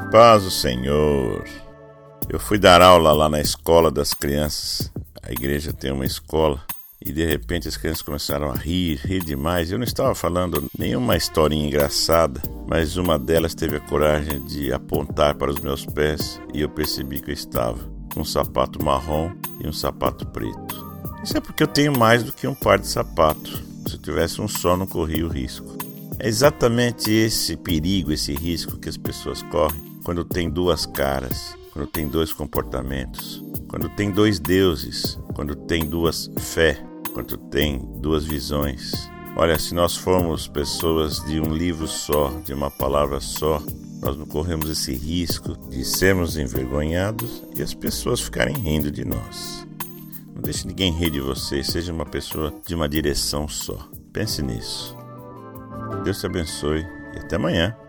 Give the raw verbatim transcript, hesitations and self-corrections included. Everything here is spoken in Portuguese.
Paz do Senhor. Eu fui dar aula lá na escola das crianças. A igreja tem uma escola. E de repente as crianças começaram a rir, rir demais. Eu não estava falando nenhuma historinha engraçada, mas uma delas teve a coragem de apontar para os meus pés e eu percebi que eu estava com um sapato marrom e um sapato preto. Isso é porque eu tenho mais do que um par de sapato. Se eu tivesse um só, não corria o risco. É exatamente esse perigo, esse risco que as pessoas correm quando tem duas caras, quando tem dois comportamentos, quando tem dois deuses, quando tem duas fé, quando tem duas visões. Olha, se nós formos pessoas de um livro só, de uma palavra só, nós não corremos esse risco de sermos envergonhados e as pessoas ficarem rindo de nós. Não deixe ninguém rir de você, seja uma pessoa de uma direção só. Pense nisso. Deus te abençoe e até amanhã.